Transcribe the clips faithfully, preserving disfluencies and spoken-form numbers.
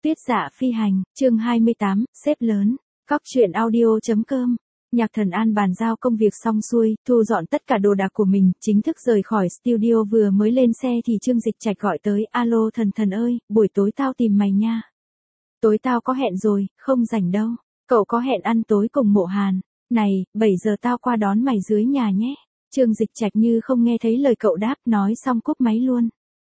Tuyết Dạ Phi Hành, chương hai mươi tám, sếp lớn. Cóc truyện audio chấm com. Nhạc Thần An bàn giao công việc xong xuôi, thu dọn tất cả đồ đạc của mình, chính thức rời khỏi studio. Vừa mới lên xe thì Trương Dịch Trạch gọi tới, alo Thần Thần ơi, buổi tối tao tìm mày nha. Tối tao có hẹn rồi, không rảnh đâu. Cậu có hẹn ăn tối cùng Mộ Hàn. Này, bảy giờ tao qua đón mày dưới nhà nhé. Trương Dịch Trạch như không nghe thấy lời cậu đáp, nói xong cúp máy luôn.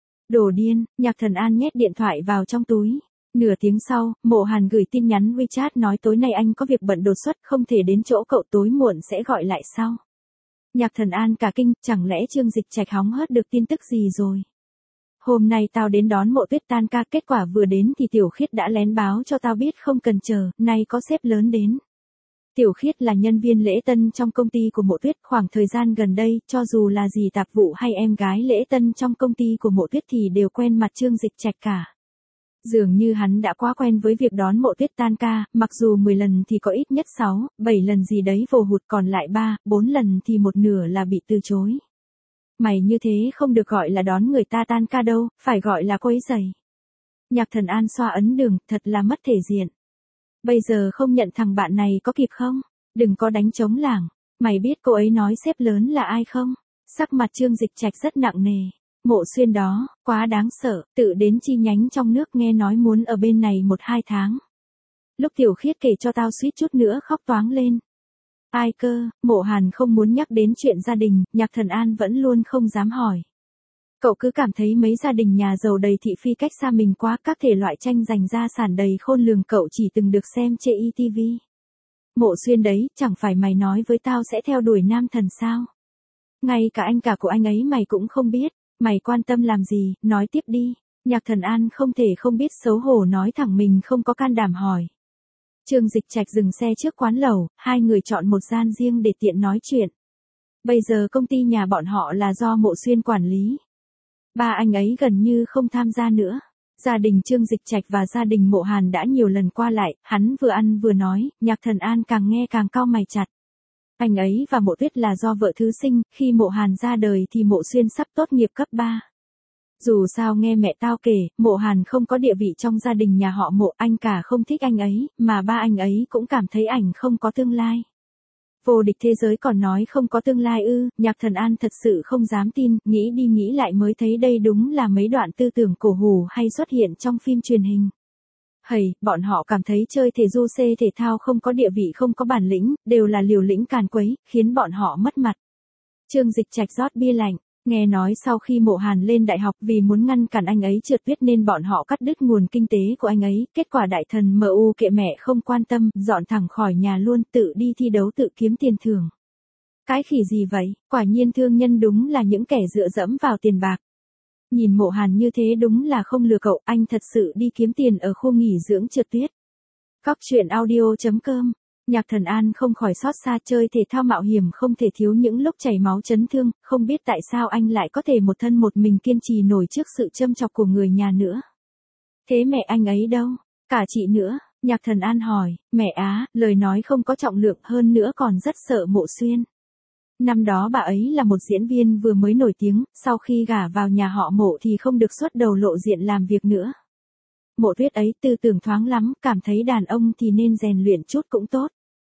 Đồ điên, Nhạc Thần An nhét điện thoại vào trong túi. Nửa tiếng sau, Mộ Hàn gửi tin nhắn WeChat nói tối nay anh có việc bận đột xuất không thể đến chỗ cậu, tối muộn sẽ gọi lại sau. Nhạc Thần An cả kinh, chẳng lẽ Trương Dịch Trạch hóng hớt được tin tức gì rồi. Hôm nay tao đến đón Mộ Tuyết tan ca, kết quả vừa đến thì Tiểu Khiết đã lén báo cho tao biết không cần chờ, nay có sếp lớn đến. Tiểu Khiết là nhân viên lễ tân trong công ty của Mộ Tuyết, khoảng thời gian gần đây, cho dù là dì tạp vụ hay em gái lễ tân trong công ty của Mộ Tuyết thì đều quen mặt Trương Dịch Trạch cả. Dường như hắn đã quá quen với việc đón Mộ Tuyết tan ca, mặc dù mười lần thì có ít nhất sáu, bảy lần gì đấy vồ hụt, còn lại ba, bốn lần thì một nửa là bị từ chối. Mày như thế không được gọi là đón người ta tan ca đâu, phải gọi là quấy rầy. Nhạc Thần An xoa ấn đường, thật là mất thể diện. Bây giờ không nhận thằng bạn này có kịp không? Đừng có đánh trống lảng. Mày biết cô ấy nói sếp lớn là ai không? Sắc mặt Trương Dịch Trạch rất nặng nề. Mộ Xuyên đó, quá đáng sợ, tự đến chi nhánh trong nước nghe nói muốn ở bên này một hai tháng. Lúc Tiểu Khiết kể cho tao suýt chút nữa khóc toáng lên. Ai cơ? Mộ Hàn không muốn nhắc đến chuyện gia đình, Nhạc Thần An vẫn luôn không dám hỏi. Cậu cứ cảm thấy mấy gia đình nhà giàu đầy thị phi cách xa mình quá, các thể loại tranh giành gia sản đầy khôn lường cậu chỉ từng được xem trên i ti vi. Mộ Xuyên đấy, chẳng phải mày nói với tao sẽ theo đuổi nam thần sao? Ngay cả anh cả của anh ấy mày cũng không biết. Mày quan tâm làm gì, nói tiếp đi. Nhạc Thần An không thể không biết xấu hổ nói thẳng mình không có can đảm hỏi. Trương Dịch Trạch dừng xe trước quán lẩu, hai người chọn một gian riêng để tiện nói chuyện. Bây giờ công ty nhà bọn họ là do Mộ Xuyên quản lý. Ba anh ấy gần như không tham gia nữa. Gia đình Trương Dịch Trạch và gia đình Mộ Hàn đã nhiều lần qua lại, hắn vừa ăn vừa nói, Nhạc Thần An càng nghe càng cau mày chặt. Anh ấy và Mộ Tuyết là do vợ thứ sinh, khi Mộ Hàn ra đời thì Mộ Xuyên sắp tốt nghiệp cấp ba. Dù sao nghe mẹ tao kể, Mộ Hàn không có địa vị trong gia đình nhà họ Mộ, anh cả không thích anh ấy, mà ba anh ấy cũng cảm thấy ảnh không có tương lai. Vô địch thế giới còn nói không có tương lai ư? Nhạc Thần An thật sự không dám tin, nghĩ đi nghĩ lại mới thấy đây đúng là mấy đoạn tư tưởng cổ hủ hay xuất hiện trong phim truyền hình. Hầy, bọn họ cảm thấy chơi thể du xe thể thao không có địa vị không có bản lĩnh, đều là liều lĩnh càn quấy, khiến bọn họ mất mặt. Trương Dịch Trạch rót bia lạnh, nghe nói sau khi Mộ Hàn lên đại học vì muốn ngăn cản anh ấy trượt tuyết nên bọn họ cắt đứt nguồn kinh tế của anh ấy, kết quả đại thần em u kệ mẹ không quan tâm, dọn thẳng khỏi nhà luôn, tự đi thi đấu tự kiếm tiền thưởng. Cái khỉ gì vậy, quả nhiên thương nhân đúng là những kẻ dựa dẫm vào tiền bạc. Nhìn Mộ Hàn như thế đúng là không lừa cậu, anh thật sự đi kiếm tiền ở khu nghỉ dưỡng trượt tuyết. Cóc truyện audio chấm com. Nhạc Thần An không khỏi xót xa, chơi thể thao mạo hiểm không thể thiếu những lúc chảy máu chấn thương, không biết tại sao anh lại có thể một thân một mình kiên trì nổi trước sự châm chọc của người nhà nữa. Thế mẹ anh ấy đâu? Cả chị nữa? Nhạc Thần An hỏi, mẹ á, lời nói không có trọng lượng, hơn nữa còn rất sợ Mộ Xuyên. Năm đó bà ấy là một diễn viên vừa mới nổi tiếng, sau khi gả vào nhà họ Mộ thì không được xuất đầu lộ diện làm việc nữa. Mộ Tuyết ấy tư tưởng thoáng lắm, cảm thấy đàn ông thì nên rèn luyện chút cũng tốt.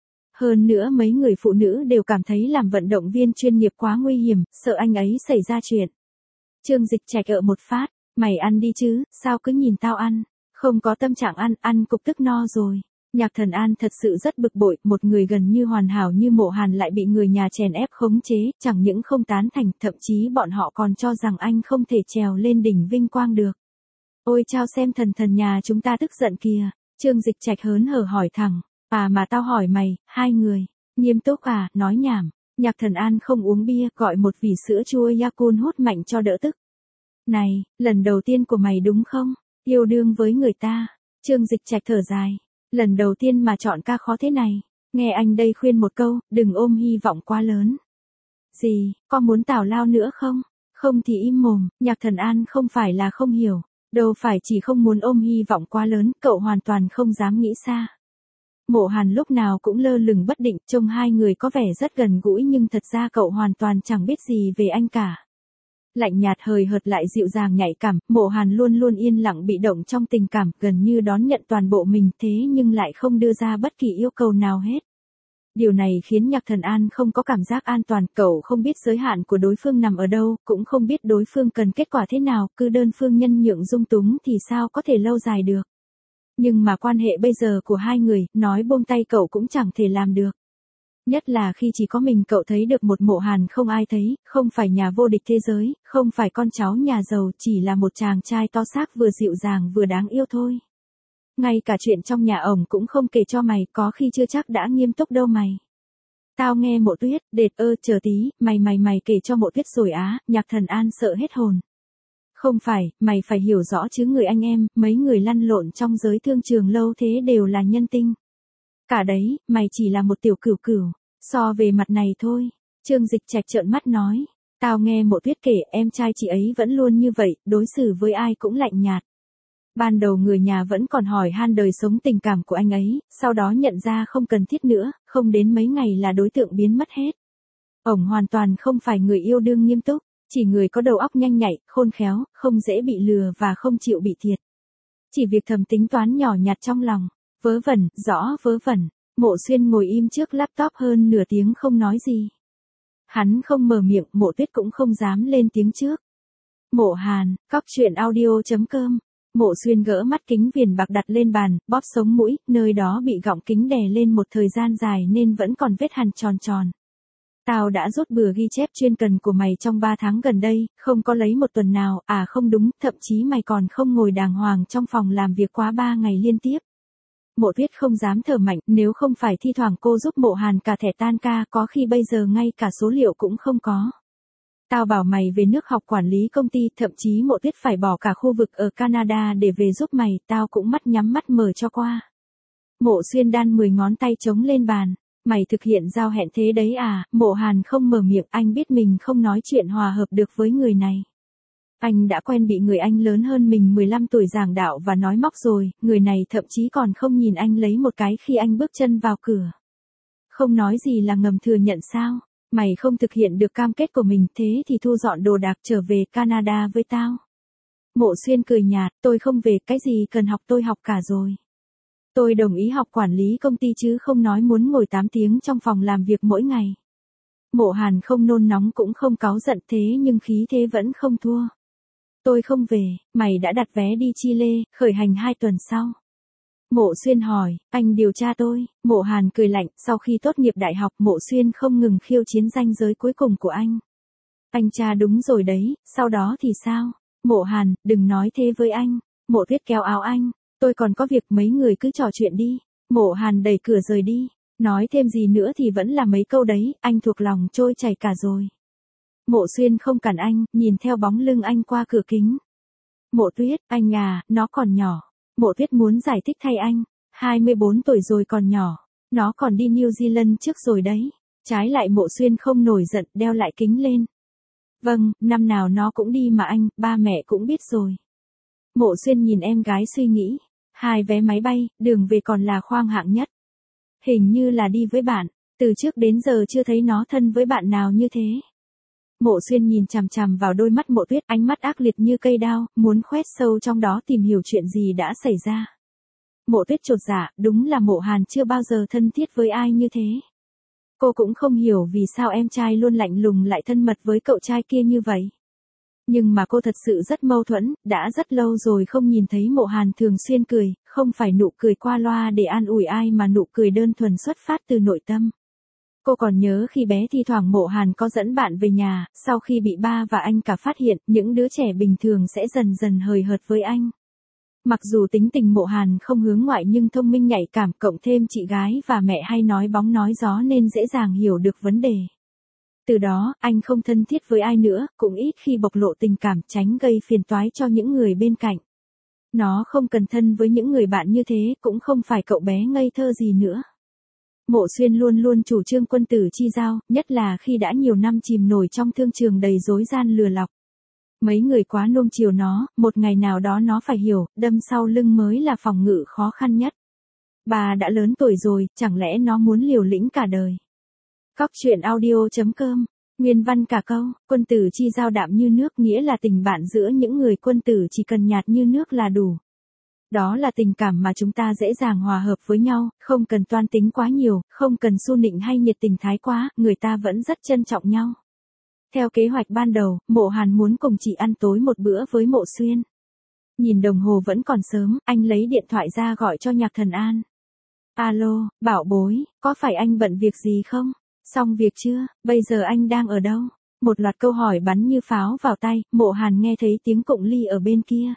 Hơn nữa mấy người phụ nữ đều cảm thấy làm vận động viên chuyên nghiệp quá nguy hiểm, sợ anh ấy xảy ra chuyện. Trương Dịch Trạch ở một phát, mày ăn đi chứ, sao cứ nhìn tao ăn, không có tâm trạng ăn, ăn cục tức no rồi. Nhạc Thần An thật sự rất bực bội, một người gần như hoàn hảo như Mộ Hàn lại bị người nhà chèn ép khống chế, chẳng những không tán thành, thậm chí bọn họ còn cho rằng anh không thể trèo lên đỉnh vinh quang được. Ôi chao, xem thần thần nhà chúng ta tức giận kìa. Trương Dịch Trạch hớn hở hỏi thẳng, à mà tao hỏi mày, hai người, nghiêm túc à, nói nhảm. Nhạc Thần An không uống bia, gọi một vỉ sữa chua Yakult hút mạnh cho đỡ tức. Này, lần đầu tiên của mày đúng không? Yêu đương với người ta. Trương Dịch Trạch thở dài. Lần đầu tiên mà chọn ca khó thế này. Nghe anh đây khuyên một câu, đừng ôm hy vọng quá lớn. Gì, có muốn tào lao nữa không? Không thì im mồm. Nhạc Thần An không phải là không hiểu. Đâu phải chỉ không muốn ôm hy vọng quá lớn, cậu hoàn toàn không dám nghĩ xa. Mộ Hàn lúc nào cũng lơ lửng bất định, trông hai người có vẻ rất gần gũi nhưng thật ra cậu hoàn toàn chẳng biết gì về anh cả. Lạnh nhạt hời hợt lại dịu dàng nhạy cảm, Mộ Hàn luôn luôn yên lặng bị động trong tình cảm, gần như đón nhận toàn bộ mình thế nhưng lại không đưa ra bất kỳ yêu cầu nào hết. Điều này khiến Nhạc Thần An không có cảm giác an toàn, cậu không biết giới hạn của đối phương nằm ở đâu, cũng không biết đối phương cần kết quả thế nào, cứ đơn phương nhân nhượng dung túng thì sao có thể lâu dài được. Nhưng mà quan hệ bây giờ của hai người, nói buông tay cậu cũng chẳng thể làm được. Nhất là khi chỉ có mình cậu thấy được một Mộ Hàn không ai thấy, không phải nhà vô địch thế giới, không phải con cháu nhà giàu, chỉ là một chàng trai to xác vừa dịu dàng vừa đáng yêu thôi. Ngay cả chuyện trong nhà ổng cũng không kể cho mày, có khi chưa chắc đã nghiêm túc đâu mày. Tao nghe Mộ Tuyết, đệt ơ, chờ tí, mày mày mày kể cho Mộ Tuyết rồi á, Nhạc Thần An sợ hết hồn. Không phải, mày phải hiểu rõ chứ người anh em, mấy người lăn lộn trong giới thương trường lâu thế đều là nhân tinh. Cả đấy, mày chỉ là một tiểu cửu cửu, so về mặt này thôi. Trương Dịch Trạch trợn mắt nói, tao nghe Mộ Tuyết kể em trai chị ấy vẫn luôn như vậy, đối xử với ai cũng lạnh nhạt. Ban đầu người nhà vẫn còn hỏi han đời sống tình cảm của anh ấy, sau đó nhận ra không cần thiết nữa, không đến mấy ngày là đối tượng biến mất hết. Ổng hoàn toàn không phải người yêu đương nghiêm túc, chỉ người có đầu óc nhanh nhạy, khôn khéo, không dễ bị lừa và không chịu bị thiệt. Chỉ việc thầm tính toán nhỏ nhặt trong lòng, vớ vẩn, rõ vớ vẩn. Mộ Xuyên ngồi im trước laptop hơn nửa tiếng không nói gì. Hắn không mở miệng, Mộ Tuyết cũng không dám lên tiếng trước. Mộ Hàn, cóc truyện audio chấm com. Mộ Xuyên gỡ mắt kính viền bạc đặt lên bàn, bóp sống mũi, nơi đó bị gọng kính đè lên một thời gian dài nên vẫn còn vết hằn tròn tròn. Tao đã rút bừa ghi chép chuyên cần của mày trong ba tháng gần đây, không có lấy một tuần nào, à không đúng, thậm chí mày còn không ngồi đàng hoàng trong phòng làm việc quá ba ngày liên tiếp. Mộ Tuyết không dám thở mạnh, nếu không phải thi thoảng cô giúp Mộ Hàn cả thẻ tan ca, có khi bây giờ ngay cả số liệu cũng không có. Tao bảo mày về nước học quản lý công ty, thậm chí Mộ Tuyết phải bỏ cả khu vực ở Canada để về giúp mày, tao cũng mắt nhắm mắt mở cho qua. Mộ Xuyên đan mười ngón tay trống lên bàn, mày thực hiện giao hẹn thế đấy à? Mộ Hàn không mở miệng, anh biết mình không nói chuyện hòa hợp được với người này. Anh đã quen bị người anh lớn hơn mình mười lăm tuổi giảng đạo và nói móc rồi, người này thậm chí còn không nhìn anh lấy một cái khi anh bước chân vào cửa. Không nói gì là ngầm thừa nhận sao? Mày không thực hiện được cam kết của mình, thế thì thu dọn đồ đạc trở về Canada với tao. Mộ Xuyên cười nhạt, tôi không về, cái gì cần học tôi học cả rồi. Tôi đồng ý học quản lý công ty chứ không nói muốn ngồi tám tiếng trong phòng làm việc mỗi ngày. Mộ Hàn không nôn nóng cũng không cáu giận thế nhưng khí thế vẫn không thua. Tôi không về, mày đã đặt vé đi Chile, khởi hành hai tuần sau. Mộ Xuyên hỏi, anh điều tra tôi. Mộ Hàn cười lạnh, sau khi tốt nghiệp đại học Mộ Xuyên không ngừng khiêu chiến ranh giới cuối cùng của anh. Anh tra đúng rồi đấy, sau đó thì sao? Mộ Hàn, đừng nói thế với anh. Mộ Tuyết kéo áo anh, tôi còn có việc, mấy người cứ trò chuyện đi. Mộ Hàn đẩy cửa rời đi, nói thêm gì nữa thì vẫn là mấy câu đấy, anh thuộc lòng trôi chảy cả rồi. Mộ Xuyên không cản anh, nhìn theo bóng lưng anh qua cửa kính. Mộ Tuyết, anh à, nó còn nhỏ. Mộ Tuyết muốn giải thích thay anh, hai mươi bốn tuổi rồi còn nhỏ, nó còn đi New Zealand trước rồi đấy. Trái lại Mộ Xuyên không nổi giận, đeo lại kính lên. Vâng, năm nào nó cũng đi mà anh, ba mẹ cũng biết rồi. Mộ Xuyên nhìn em gái suy nghĩ, hai vé máy bay, đường về còn là khoang hạng nhất. Hình như là đi với bạn, từ trước đến giờ chưa thấy nó thân với bạn nào như thế. Mộ Xuyên nhìn chằm chằm vào đôi mắt Mộ Tuyết, ánh mắt ác liệt như cây đao, muốn khoét sâu trong đó tìm hiểu chuyện gì đã xảy ra. Mộ Tuyết chột dạ, đúng là Mộ Hàn chưa bao giờ thân thiết với ai như thế. Cô cũng không hiểu vì sao em trai luôn lạnh lùng lại thân mật với cậu trai kia như vậy. Nhưng mà cô thật sự rất mâu thuẫn, đã rất lâu rồi không nhìn thấy Mộ Hàn thường xuyên cười, không phải nụ cười qua loa để an ủi ai mà nụ cười đơn thuần xuất phát từ nội tâm. Cô còn nhớ khi bé thi thoảng Mộ Hàn có dẫn bạn về nhà, sau khi bị ba và anh cả phát hiện, những đứa trẻ bình thường sẽ dần dần hời hợt với anh. Mặc dù tính tình Mộ Hàn không hướng ngoại nhưng thông minh nhạy cảm, cộng thêm chị gái và mẹ hay nói bóng nói gió nên dễ dàng hiểu được vấn đề. Từ đó, anh không thân thiết với ai nữa, cũng ít khi bộc lộ tình cảm, tránh gây phiền toái cho những người bên cạnh. Nó không cần thân với những người bạn như thế, cũng không phải cậu bé ngây thơ gì nữa. Mộ Xuyên luôn luôn chủ trương quân tử chi giao, nhất là khi đã nhiều năm chìm nổi trong thương trường đầy dối gian lừa lọc. Mấy người quá nuông chiều nó, một ngày nào đó nó phải hiểu, đâm sau lưng mới là phòng ngự khó khăn nhất. Bà đã lớn tuổi rồi, chẳng lẽ nó muốn liều lĩnh cả đời. Cóc truyện audio chấm com Nguyên văn cả câu, quân tử chi giao đạm như nước nghĩa là tình bạn giữa những người quân tử chỉ cần nhạt như nước là đủ. Đó là tình cảm mà chúng ta dễ dàng hòa hợp với nhau, không cần toan tính quá nhiều, không cần su nịnh hay nhiệt tình thái quá, người ta vẫn rất trân trọng nhau. Theo kế hoạch ban đầu, Mộ Hàn muốn cùng chị ăn tối một bữa với Mộ Xuyên. Nhìn đồng hồ vẫn còn sớm, anh lấy điện thoại ra gọi cho Nhạc Thần An. Alo, bảo bối, có phải anh bận việc gì không? Xong việc chưa, bây giờ anh đang ở đâu? Một loạt câu hỏi bắn như pháo vào tay, Mộ Hàn nghe thấy tiếng cụng ly ở bên kia.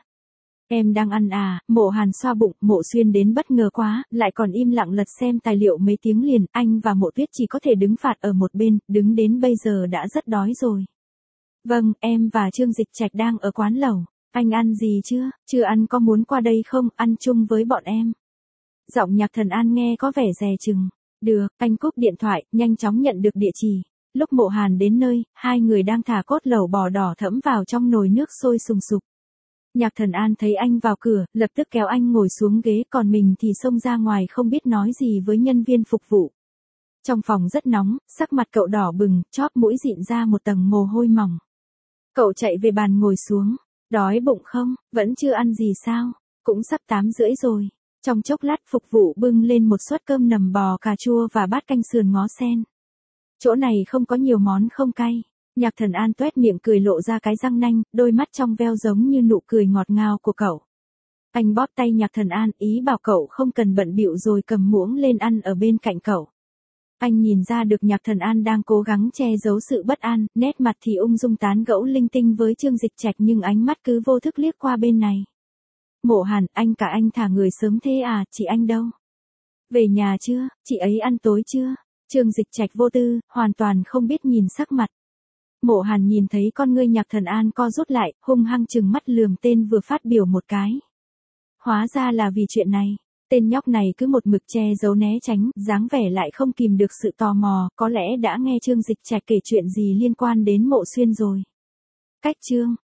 Em đang ăn à, Mộ Hàn xoa bụng, Mộ Xuyên đến bất ngờ quá, lại còn im lặng lật xem tài liệu mấy tiếng liền, anh và Mộ Tuyết chỉ có thể đứng phạt ở một bên, đứng đến bây giờ đã rất đói rồi. Vâng, em và Trương Dịch Trạch đang ở quán lẩu, anh ăn gì chưa, chưa ăn có muốn qua đây không, ăn chung với bọn em. Giọng Nhạc Thần An nghe có vẻ dè chừng. Được, anh cúp điện thoại, nhanh chóng nhận được địa chỉ. Lúc Mộ Hàn đến nơi, hai người đang thả cốt lẩu bò đỏ thẫm vào trong nồi nước sôi sùng sục. Nhạc Thần An thấy anh vào cửa, lập tức kéo anh ngồi xuống ghế, còn mình thì xông ra ngoài không biết nói gì với nhân viên phục vụ. Trong phòng rất nóng, sắc mặt cậu đỏ bừng, chóp mũi dịn ra một tầng mồ hôi mỏng. Cậu chạy về bàn ngồi xuống. Đói bụng không, vẫn chưa ăn gì sao? Cũng sắp tám rưỡi rồi. Trong chốc lát phục vụ bưng lên một suất cơm nầm bò cà chua và bát canh sườn ngó sen. Chỗ này không có nhiều món không cay. Nhạc Thần An tuét miệng cười lộ ra cái răng nanh, đôi mắt trong veo giống như nụ cười ngọt ngào của cậu. Anh bóp tay Nhạc Thần An, ý bảo cậu không cần bận bịu rồi cầm muỗng lên ăn ở bên cạnh cậu. Anh nhìn ra được Nhạc Thần An đang cố gắng che giấu sự bất an, nét mặt thì ung dung tán gẫu linh tinh với Trương Dịch Trạch nhưng ánh mắt cứ vô thức liếc qua bên này. Mộ Hàn, anh cả anh thả người sớm thế à, chị anh đâu? Về nhà chưa, chị ấy ăn tối chưa? Trương Dịch Trạch vô tư, hoàn toàn không biết nhìn sắc mặt. Mộ Hàn nhìn thấy con ngươi Nhạc Thần An co rút lại, hung hăng trừng mắt lườm tên vừa phát biểu một cái. Hóa ra là vì chuyện này. Tên nhóc này cứ một mực che giấu né tránh, dáng vẻ lại không kìm được sự tò mò, có lẽ đã nghe Trương Dịch Trạch kể chuyện gì liên quan đến Mộ Xuyên rồi. Cách chương